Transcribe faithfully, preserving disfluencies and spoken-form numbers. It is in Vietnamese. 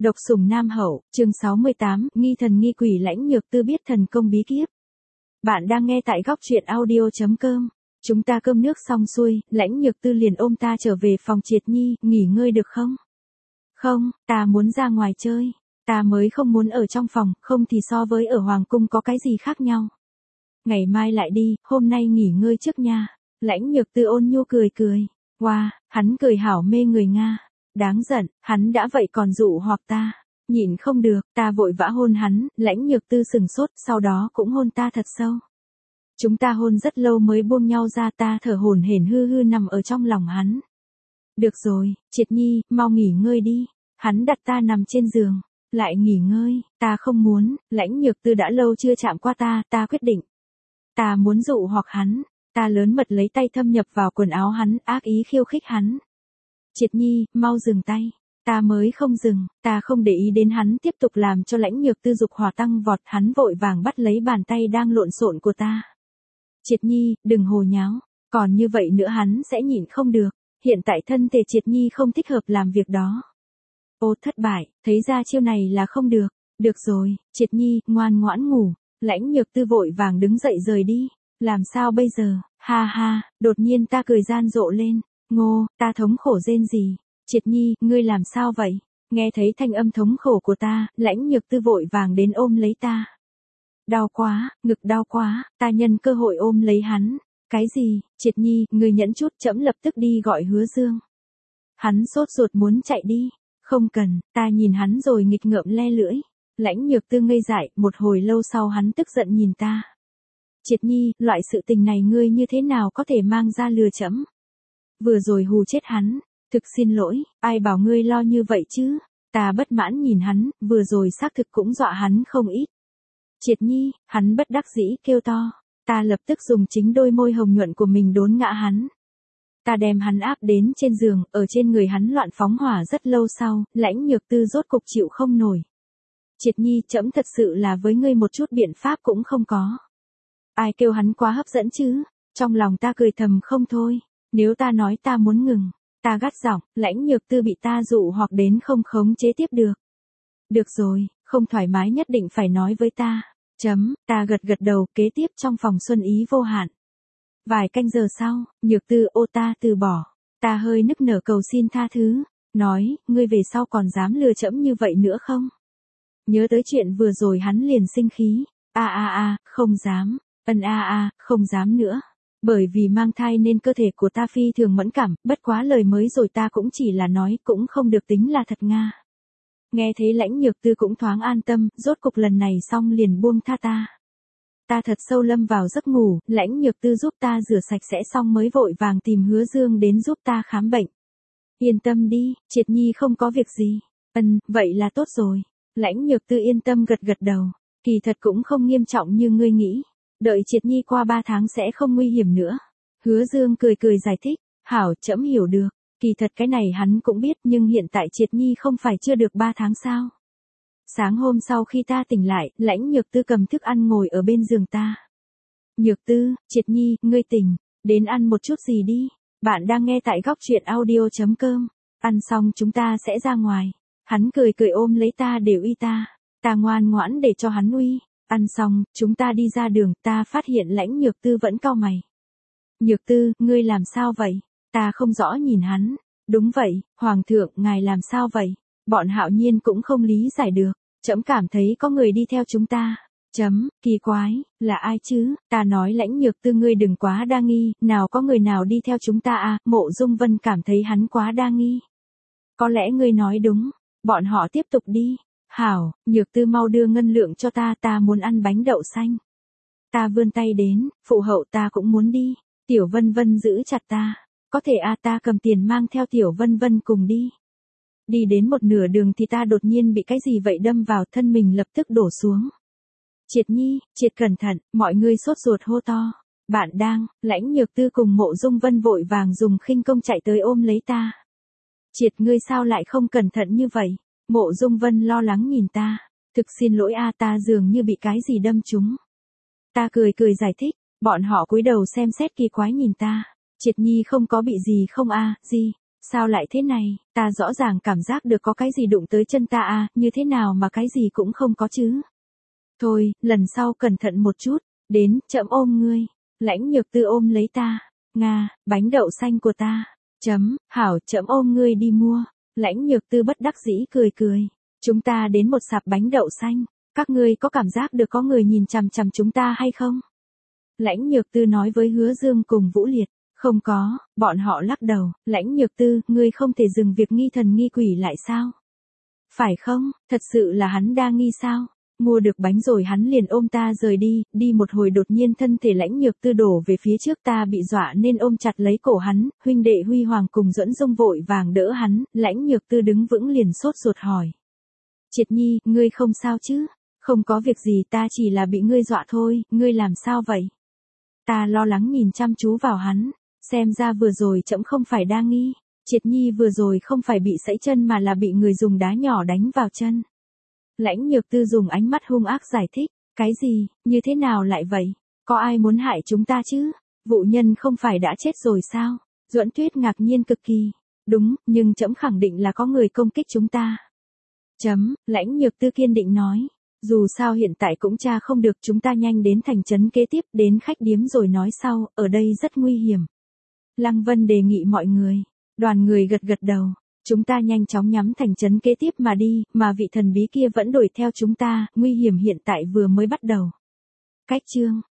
Độc sủng nam hậu, chương sáu mươi tám, nghi thần nghi quỷ Lãnh Nhược Tư biết thần công bí kíp. Bạn đang nghe tại góc truyện audio chấm com. Chúng ta cơm nước xong xuôi, Lãnh Nhược Tư liền ôm ta trở về phòng Triệt Nhi, nghỉ ngơi được không? Không, ta muốn ra ngoài chơi. Ta mới không muốn ở trong phòng, không thì so với ở Hoàng Cung có cái gì khác nhau. Ngày mai lại đi, hôm nay nghỉ ngơi trước nha. Lãnh Nhược Tư ôn nhu cười cười. Wow, hắn cười hảo mê người Nga. Đáng giận, hắn đã vậy còn dụ hoặc ta. Nhịn không được, ta vội vã hôn hắn, Lãnh Nhược Tư sừng sốt, sau đó cũng hôn ta thật sâu. Chúng ta hôn rất lâu mới buông nhau ra, ta thở hổn hển hư hư nằm ở trong lòng hắn. Được rồi, Triệt Nhi, mau nghỉ ngơi đi. Hắn đặt ta nằm trên giường. Lại nghỉ ngơi, ta không muốn, Lãnh Nhược Tư đã lâu chưa chạm qua ta, ta quyết định. Ta muốn dụ hoặc hắn, ta lớn mật lấy tay thâm nhập vào quần áo hắn, ác ý khiêu khích hắn. Triệt Nhi, mau dừng tay. Ta mới không dừng, ta không để ý đến hắn tiếp tục làm cho Lãnh Nhược Tư dục hỏa tăng vọt, hắn vội vàng bắt lấy bàn tay đang lộn xộn của ta. Triệt Nhi, đừng hồ nháo, còn như vậy nữa hắn sẽ nhịn không được, hiện tại thân thể Triệt Nhi không thích hợp làm việc đó. Ô thất bại, thấy ra chiêu này là không được, được rồi, Triệt Nhi, ngoan ngoãn ngủ, Lãnh Nhược Tư vội vàng đứng dậy rời đi, làm sao bây giờ, ha ha, đột nhiên ta cười gian rộ lên. Ngô, ta thống khổ rên gì? Triệt Nhi, ngươi làm sao vậy? Nghe thấy thanh âm thống khổ của ta, Lãnh Nhược Tư vội vàng đến ôm lấy ta. Đau quá, ngực đau quá, ta nhân cơ hội ôm lấy hắn. Cái gì? Triệt Nhi, ngươi nhẫn chút, trẫm lập tức đi gọi Hứa Dương. Hắn sốt ruột muốn chạy đi. Không cần, ta nhìn hắn rồi nghịch ngợm le lưỡi. Lãnh Nhược Tư ngây dại, một hồi lâu sau hắn tức giận nhìn ta. Triệt Nhi, loại sự tình này ngươi như thế nào có thể mang ra lừa trẫm? Vừa rồi hù chết hắn, thực xin lỗi, ai bảo ngươi lo như vậy chứ? Ta bất mãn nhìn hắn, vừa rồi xác thực cũng dọa hắn không ít. Triệt Nhi, hắn bất đắc dĩ kêu to, ta lập tức dùng chính đôi môi hồng nhuận của mình đốn ngã hắn. Ta đem hắn áp đến trên giường, ở trên người hắn loạn phóng hỏa rất lâu sau, Lãnh Nhược Tư rốt cục chịu không nổi. Triệt Nhi, trẫm thật sự là với ngươi một chút biện pháp cũng không có. Ai kêu hắn quá hấp dẫn chứ? Trong lòng ta cười thầm không thôi. Nếu ta nói ta muốn ngừng, ta gắt giọng, Lãnh Nhược Tư bị ta dụ hoặc đến không khống chế tiếp được. Được rồi, không thoải mái nhất định phải nói với ta. Chấm, ta gật gật đầu, kế tiếp trong phòng xuân ý vô hạn. Vài canh giờ sau, Nhược Tư ô ta từ bỏ. Ta hơi nức nở cầu xin tha thứ. Nói, ngươi về sau còn dám lừa trẫm như vậy nữa không? Nhớ tới chuyện vừa rồi hắn liền sinh khí. A a a, không dám. Ân a a, không dám nữa. Bởi vì mang thai nên cơ thể của ta phi thường mẫn cảm, bất quá lời mới rồi ta cũng chỉ là nói, cũng không được tính là thật Nga. Nghe thấy Lãnh Nhược Tư cũng thoáng an tâm, rốt cục lần này xong liền buông tha ta. Ta thật sâu lâm vào giấc ngủ, Lãnh Nhược Tư giúp ta rửa sạch sẽ xong mới vội vàng tìm Hứa Dương đến giúp ta khám bệnh. Yên tâm đi, Triệt Nhi không có việc gì. Ừm, vậy là tốt rồi. Lãnh Nhược Tư yên tâm gật gật đầu. Kỳ thật cũng không nghiêm trọng như ngươi nghĩ. Đợi Triệt Nhi qua ba tháng sẽ không nguy hiểm nữa. Hứa Dương cười cười giải thích. Hảo, trẫm hiểu được. Kỳ thật cái này hắn cũng biết, nhưng hiện tại Triệt Nhi không phải chưa được ba tháng sao. Sáng hôm sau khi ta tỉnh lại, Lãnh Nhược Tư cầm thức ăn ngồi ở bên giường ta. Nhược Tư, Triệt Nhi, ngươi tỉnh, đến ăn một chút gì đi. Bạn đang nghe tại góc truyện audio chấm com. Ăn xong chúng ta sẽ ra ngoài. Hắn cười cười ôm lấy ta để uy ta. Ta ngoan ngoãn để cho hắn uy. Ăn xong, chúng ta đi ra đường, ta phát hiện Lãnh Nhược Tư vẫn cau mày. Nhược Tư, ngươi làm sao vậy? Ta không rõ nhìn hắn. Đúng vậy, Hoàng thượng, ngài làm sao vậy? Bọn Hạo Nhiên cũng không lý giải được. Trẫm cảm thấy có người đi theo chúng ta. Chấm, kỳ quái, là ai chứ? Ta nói Lãnh Nhược Tư ngươi đừng quá đa nghi, nào có người nào đi theo chúng ta à? Mộ Dung Vân cảm thấy hắn quá đa nghi. Có lẽ ngươi nói đúng, bọn họ tiếp tục đi. Hảo, Nhược Tư mau đưa ngân lượng cho ta, ta muốn ăn bánh đậu xanh. Ta vươn tay đến, phụ hậu ta cũng muốn đi. Tiểu Vân Vân giữ chặt ta. Có thể à, ta cầm tiền mang theo Tiểu Vân Vân cùng đi. Đi đến một nửa đường thì ta đột nhiên bị cái gì vậy đâm vào, thân mình lập tức đổ xuống. Triệt Nhi, Triệt cẩn thận, mọi người sốt ruột hô to. Bạn đang, Lãnh Nhược Tư cùng Mộ Dung Vân vội vàng dùng khinh công chạy tới ôm lấy ta. Triệt ngươi sao lại không cẩn thận như vậy? Mộ Dung Vân lo lắng nhìn ta. Thực xin lỗi a, ta dường như bị cái gì đâm trúng. Ta cười cười giải thích, bọn họ cúi đầu xem xét kỳ quái nhìn ta. Triệt Nhi không có bị gì không a, gì? Sao lại thế này, ta rõ ràng cảm giác được có cái gì đụng tới chân ta à, như thế nào mà cái gì cũng không có chứ. Thôi, lần sau cẩn thận một chút, đến, trẫm ôm ngươi. Lãnh Nhược Tư ôm lấy ta. Nga, bánh đậu xanh của ta. Chấm, hảo, trẫm ôm ngươi đi mua. Lãnh Nhược Tư bất đắc dĩ cười cười. Chúng ta đến một sạp bánh đậu xanh. Các ngươi có cảm giác được có người nhìn chằm chằm chúng ta hay không? Lãnh Nhược Tư nói với Hứa Dương cùng Vũ Liệt. Không có, bọn họ lắc đầu. Lãnh Nhược Tư, ngươi không thể dừng việc nghi thần nghi quỷ lại sao? Phải không, thật sự là hắn đa nghi sao? Mua được bánh rồi hắn liền ôm ta rời đi, đi một hồi đột nhiên thân thể Lãnh Nhược Tư đổ về phía trước, ta bị dọa nên ôm chặt lấy cổ hắn, huynh đệ Huy Hoàng cùng Duẫn Dung vội vàng đỡ hắn, Lãnh Nhược Tư đứng vững liền sốt ruột hỏi. Triệt Nhi, ngươi không sao chứ? Không có việc gì, ta chỉ là bị ngươi dọa thôi, ngươi làm sao vậy? Ta lo lắng nhìn chăm chú vào hắn, xem ra vừa rồi trẫm không phải đa nghi, Triệt Nhi vừa rồi không phải bị sẫy chân mà là bị người dùng đá nhỏ đánh vào chân. Lãnh Nhược Tư dùng ánh mắt hung ác giải thích, cái gì, như thế nào lại vậy? Có ai muốn hại chúng ta chứ? Vụ nhân không phải đã chết rồi sao? Duẫn Tuyết ngạc nhiên cực kỳ. Đúng, nhưng trẫm khẳng định là có người công kích chúng ta. Chấm, Lãnh Nhược Tư kiên định nói. Dù sao hiện tại cũng tra không được, chúng ta nhanh đến thành trấn kế tiếp, đến khách điếm rồi nói sau, ở đây rất nguy hiểm. Lăng Vân đề nghị mọi người. Đoàn người gật gật đầu. Chúng ta nhanh chóng nhắm thành trấn kế tiếp mà đi, mà vị thần bí kia vẫn đuổi theo chúng ta, nguy hiểm hiện tại vừa mới bắt đầu. Cách chương